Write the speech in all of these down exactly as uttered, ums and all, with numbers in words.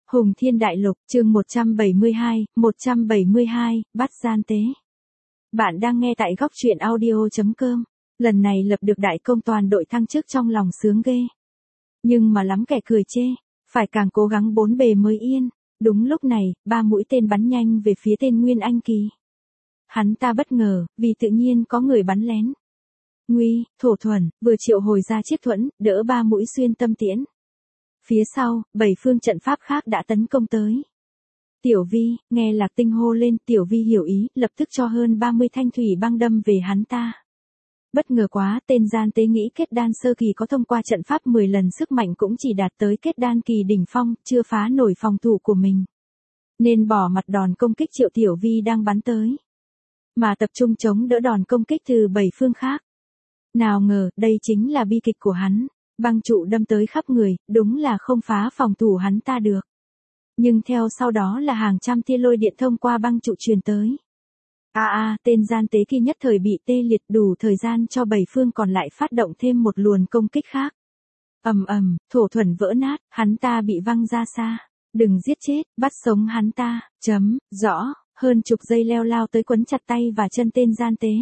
Hùng Thiên Đại Lục, chương một trăm bảy mươi hai, một trăm bảy mươi hai, bắt gian tế. Bạn đang nghe tại góc truyện audio chấm com. Lần này lập được đại công toàn đội thăng chức trong lòng sướng ghê. Nhưng mà lắm kẻ cười chê, phải càng cố gắng bốn bề mới yên. Đúng lúc này, ba mũi tên bắn nhanh về phía tên Nguyên Anh Kỳ. Hắn ta bất ngờ, vì tự nhiên có người bắn lén. Nguy, Thổ Thuần, vừa triệu hồi ra chiếc thuẫn, đỡ ba mũi xuyên tâm tiễn. Phía sau, bảy phương trận pháp khác đã tấn công tới. Tiểu Vi, nghe Lạc Tinh hô lên, Tiểu Vi hiểu ý, lập tức cho hơn ba mươi thanh thủy băng đâm về hắn ta. Bất ngờ quá, tên gian tế nghĩ kết đan sơ kỳ có thông qua trận pháp mười lần sức mạnh cũng chỉ đạt tới kết đan kỳ đỉnh phong, chưa phá nổi phòng thủ của mình. Nên bỏ mặt đòn công kích Triệu Tiểu Vi đang bắn tới. Mà tập trung chống đỡ đòn công kích từ bảy phương khác. Nào ngờ, đây chính là bi kịch của hắn. Băng trụ đâm tới khắp người, đúng là không phá phòng thủ hắn ta được. Nhưng theo sau đó là hàng trăm tia lôi điện thông qua băng trụ truyền tới. A à, a, tên gian tế kia nhất thời bị tê liệt, đủ thời gian cho bảy phương còn lại phát động thêm một luồng công kích khác. Ầm ầm, Thổ Thuần vỡ nát, hắn ta bị văng ra xa. Đừng giết chết, bắt sống hắn ta, chấm, rõ, hơn chục giây leo lao tới quấn chặt tay và chân tên gian tế.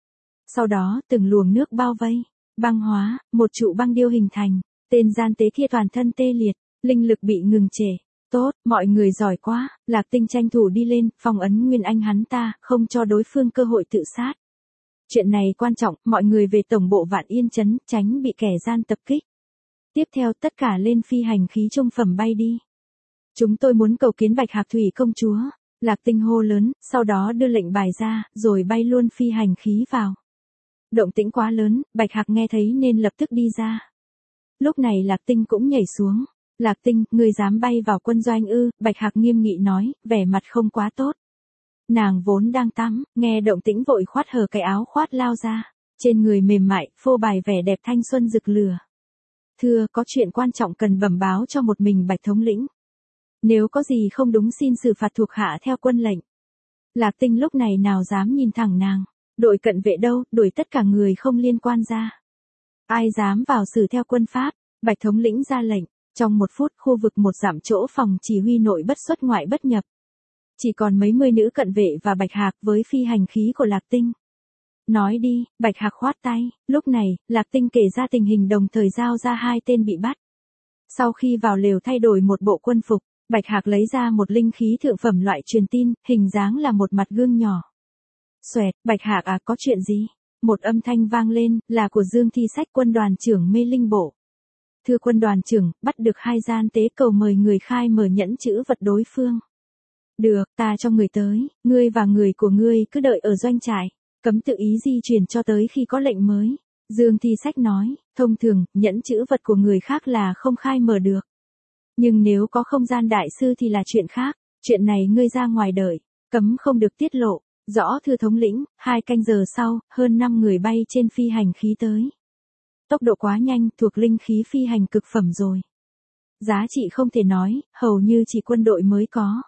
Sau đó, từng luồng nước bao vây. Băng hóa, một trụ băng điêu hình thành, tên gian tế kia toàn thân tê liệt, linh lực bị ngừng trệ. Tốt, mọi người giỏi quá, Lạc Tinh tranh thủ đi lên, phong ấn Nguyên Anh hắn ta, không cho đối phương cơ hội tự sát. Chuyện này quan trọng, mọi người về tổng bộ Vạn Yên Trấn, tránh bị kẻ gian tập kích. Tiếp theo tất cả lên phi hành khí trung phẩm bay đi. Chúng tôi muốn cầu kiến Bạch Hạc Thủy công chúa, Lạc Tinh hô lớn, sau đó đưa lệnh bài ra, rồi bay luôn phi hành khí vào. Động tĩnh quá lớn, Bạch Hạc nghe thấy nên lập tức đi ra. Lúc này Lạc Tinh cũng nhảy xuống. Lạc Tinh, ngươi dám bay vào quân doanh ư? Bạch Hạc nghiêm nghị nói, vẻ mặt không quá tốt. Nàng vốn đang tắm, nghe động tĩnh vội khoát hở cái áo khoát lao ra. Trên người mềm mại, phô bày vẻ đẹp thanh xuân rực lửa. Thưa, có chuyện quan trọng cần bẩm báo cho một mình Bạch thống lĩnh. Nếu có gì không đúng xin xử phạt thuộc hạ theo quân lệnh. Lạc Tinh lúc này nào dám nhìn thẳng nàng. Đội cận vệ đâu, đuổi tất cả người không liên quan ra. Ai dám vào xử theo quân pháp, Bạch thống lĩnh ra lệnh, trong một phút khu vực một dặm chỗ phòng chỉ huy nội bất xuất ngoại bất nhập. Chỉ còn mấy mươi nữ cận vệ và Bạch Hạc với phi hành khí của Lạc Tinh. Nói đi, Bạch Hạc khoát tay, lúc này, Lạc Tinh kể ra tình hình đồng thời giao ra hai tên bị bắt. Sau khi vào lều thay đổi một bộ quân phục, Bạch Hạc lấy ra một linh khí thượng phẩm loại truyền tin, hình dáng là một mặt gương nhỏ. Xoẹt, Bạch Hạc à, có chuyện gì? Một âm thanh vang lên, là của Dương Thi Sách, quân đoàn trưởng Mê Linh Bộ. Thưa quân đoàn trưởng, bắt được hai gian tế, cầu mời người khai mở nhẫn chữ vật đối phương. Được, ta cho người tới, ngươi và người của ngươi cứ đợi ở doanh trại, cấm tự ý di chuyển cho tới khi có lệnh mới. Dương Thi Sách nói, thông thường, nhẫn chữ vật của người khác là không khai mở được. Nhưng nếu có không gian đại sư thì là chuyện khác, chuyện này ngươi ra ngoài đợi, cấm không được tiết lộ. Rõ thưa thống lĩnh, hai canh giờ sau, hơn năm người bay trên phi hành khí tới. Tốc độ quá nhanh, thuộc linh khí phi hành cực phẩm rồi. Giá trị không thể nói, hầu như chỉ quân đội mới có.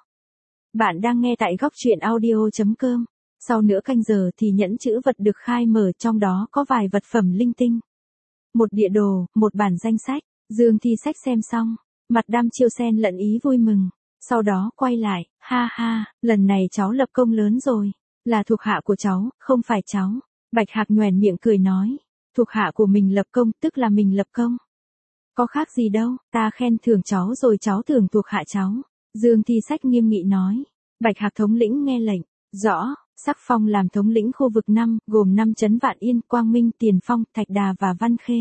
Bạn đang nghe tại góc truyện audio chấm com. Sau nửa canh giờ thì nhẫn chữ vật được khai mở, trong đó có vài vật phẩm linh tinh. Một địa đồ, một bản danh sách, Dương Thi Sách xem xong, mặt đăm chiêu sen lẫn ý vui mừng. Sau đó quay lại, ha ha, lần này cháu lập công lớn rồi. Là thuộc hạ của cháu, không phải cháu. Bạch Hạc nhoẻn miệng cười nói. Thuộc hạ của mình lập công, tức là mình lập công. Có khác gì đâu, ta khen thưởng cháu rồi cháu thưởng thuộc hạ cháu. Dương Thi Sách nghiêm nghị nói. Bạch Hạc thống lĩnh nghe lệnh. Rõ, sắc phong làm thống lĩnh khu vực năm, gồm năm trấn Vạn Yên, Quang Minh, Tiền Phong, Thạch Đà và Văn Khê.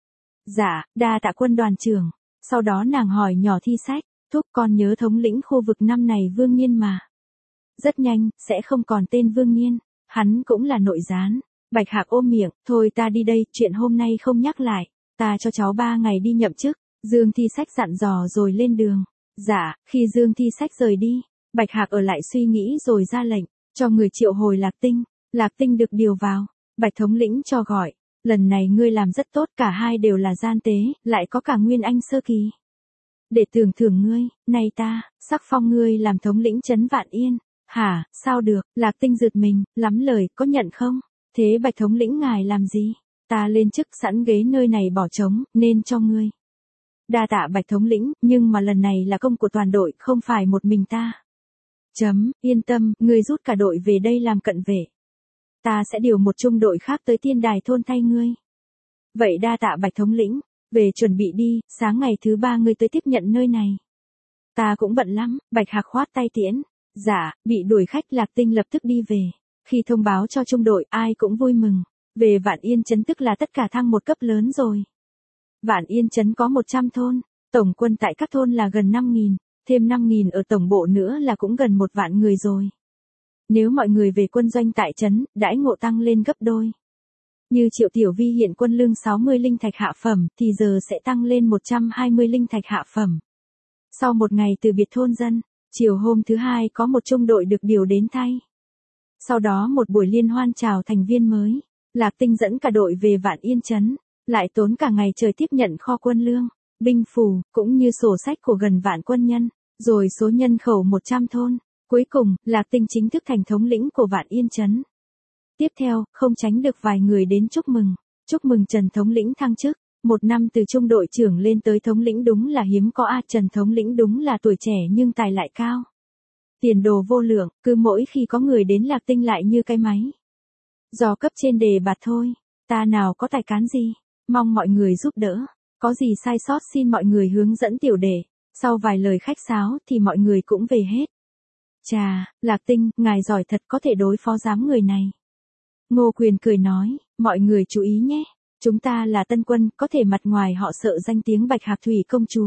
Dạ, đa tạ quân đoàn trưởng. Sau đó nàng hỏi nhỏ Thi Sách. Thúc, con nhớ thống lĩnh khu vực năm này Vương Nhiên mà. Rất nhanh, sẽ không còn tên Vương Nhiên, hắn cũng là nội gián. Bạch Hạc ôm miệng, thôi ta đi đây, chuyện hôm nay không nhắc lại, ta cho cháu ba ngày đi nhậm chức. Dương Thi Sách dặn dò rồi lên đường. Dạ, khi Dương Thi Sách rời đi, Bạch Hạc ở lại suy nghĩ rồi ra lệnh, cho người triệu hồi Lạc Tinh. Lạc Tinh được điều vào, Bạch thống lĩnh cho gọi, lần này ngươi làm rất tốt, cả hai đều là gian tế, lại có cả Nguyên Anh sơ kỳ. Để tưởng thưởng ngươi, này ta, sắc phong ngươi làm thống lĩnh trấn Vạn Yên. Hả, sao được, Lạc Tinh giật mình, lắm lời, có nhận không? Thế Bạch thống lĩnh ngài làm gì? Ta lên chức sẵn ghế nơi này bỏ trống, nên cho ngươi. Đa tạ Bạch thống lĩnh, nhưng mà lần này là công của toàn đội, không phải một mình ta. Chấm, yên tâm, ngươi rút cả đội về đây làm cận vệ. Ta sẽ điều một trung đội khác tới tiên đài thôn thay ngươi. Vậy đa tạ Bạch thống lĩnh, về chuẩn bị đi, sáng ngày thứ ba ngươi tới tiếp nhận nơi này. Ta cũng bận lắm, Bạch Hạc khoát tay tiễn. Dạ, bị đuổi khách Lạc Tinh lập tức đi về. Khi thông báo cho trung đội, ai cũng vui mừng. Về Vạn Yên Trấn tức là tất cả thăng một cấp lớn rồi. Vạn Yên Trấn có một trăm thôn, tổng quân tại các thôn là gần năm nghìn, thêm năm nghìn ở tổng bộ nữa là cũng gần một vạn người rồi. Nếu mọi người về quân doanh tại trấn, đãi ngộ tăng lên gấp đôi. Như Triệu Tiểu Vi hiện quân lương sáu mươi linh thạch hạ phẩm, thì giờ sẽ tăng lên một trăm hai mươi linh thạch hạ phẩm. Sau một ngày từ biệt thôn dân, chiều hôm thứ hai có một trung đội được điều đến thay. Sau đó một buổi liên hoan chào thành viên mới, Lạc Tinh dẫn cả đội về Vạn Yên Trấn, lại tốn cả ngày trời tiếp nhận kho quân lương, binh phù, cũng như sổ sách của gần vạn quân nhân, rồi số nhân khẩu một trăm thôn. Cuối cùng, Lạc Tinh chính thức thành thống lĩnh của Vạn Yên Trấn. Tiếp theo, không tránh được vài người đến chúc mừng. Chúc mừng Trần thống lĩnh thăng chức. Một năm từ trung đội trưởng lên tới thống lĩnh đúng là hiếm có a. Trần thống lĩnh đúng là tuổi trẻ nhưng tài lại cao. Tiền đồ vô lượng, cứ mỗi khi có người đến Lạc Tinh lại như cái máy. Do cấp trên đề bạt thôi, ta nào có tài cán gì, mong mọi người giúp đỡ. Có gì sai sót xin mọi người hướng dẫn tiểu đệ. Sau vài lời khách sáo thì mọi người cũng về hết. Chà, Lạc Tinh, ngài giỏi thật, có thể đối phó giám người này. Ngô Quyền cười nói, mọi người chú ý nhé, chúng ta là tân quân, có thể mặt ngoài họ sợ danh tiếng Bạch Hạc Thủy công chúa.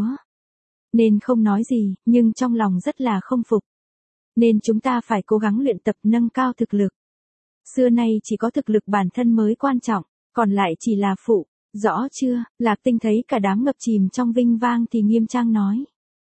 Nên không nói gì, nhưng trong lòng rất là không phục. Nên chúng ta phải cố gắng luyện tập nâng cao thực lực. Xưa nay chỉ có thực lực bản thân mới quan trọng, còn lại chỉ là phụ, rõ chưa? Lạc Tinh thấy cả đám ngập chìm trong vinh vang thì nghiêm trang nói.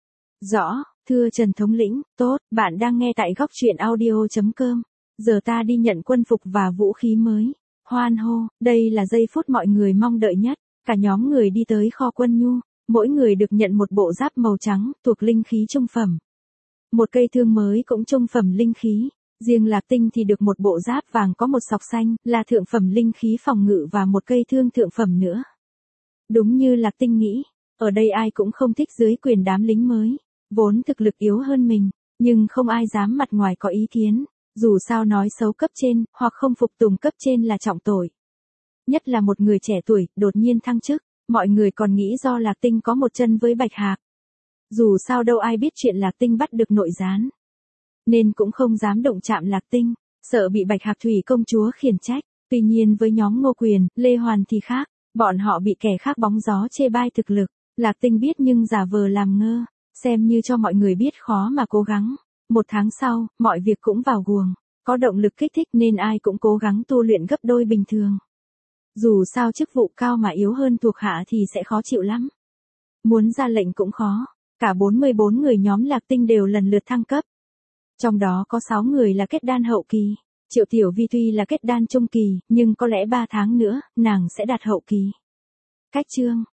Rõ. Thưa Trần thống lĩnh, tốt, bạn đang nghe tại góc truyện audio chấm com. Giờ ta đi nhận quân phục và vũ khí mới. Hoan hô, đây là giây phút mọi người mong đợi nhất. Cả nhóm người đi tới kho quân nhu, mỗi người được nhận một bộ giáp màu trắng, thuộc linh khí trung phẩm. Một cây thương mới cũng trung phẩm linh khí. Riêng Lạc Tinh thì được một bộ giáp vàng có một sọc xanh, là thượng phẩm linh khí phòng ngự và một cây thương thượng phẩm nữa. Đúng như Lạc Tinh nghĩ, ở đây ai cũng không thích dưới quyền đám lính mới. Vốn thực lực yếu hơn mình, nhưng không ai dám mặt ngoài có ý kiến, dù sao nói xấu cấp trên, hoặc không phục tùng cấp trên là trọng tội. Nhất là một người trẻ tuổi, đột nhiên thăng chức, mọi người còn nghĩ do Lạc Tinh có một chân với Bạch Hạc. Dù sao đâu ai biết chuyện Lạc Tinh bắt được nội gián. Nên cũng không dám động chạm Lạc Tinh, sợ bị Bạch Hạc Thủy công chúa khiển trách. Tuy nhiên với nhóm Ngô Quyền, Lê Hoàn thì khác, bọn họ bị kẻ khác bóng gió chê bai thực lực, Lạc Tinh biết nhưng giả vờ làm ngơ. Xem như cho mọi người biết khó mà cố gắng. Một tháng sau, mọi việc cũng vào guồng. Có động lực kích thích nên ai cũng cố gắng tu luyện gấp đôi bình thường. Dù sao chức vụ cao mà yếu hơn thuộc hạ thì sẽ khó chịu lắm. Muốn ra lệnh cũng khó. Cả bốn mươi bốn người nhóm Lạc Tinh đều lần lượt thăng cấp. Trong đó có sáu người là kết đan hậu kỳ. Triệu Tiểu Vi tuy là kết đan trung kỳ, nhưng có lẽ ba tháng nữa, nàng sẽ đạt hậu kỳ. Cách chương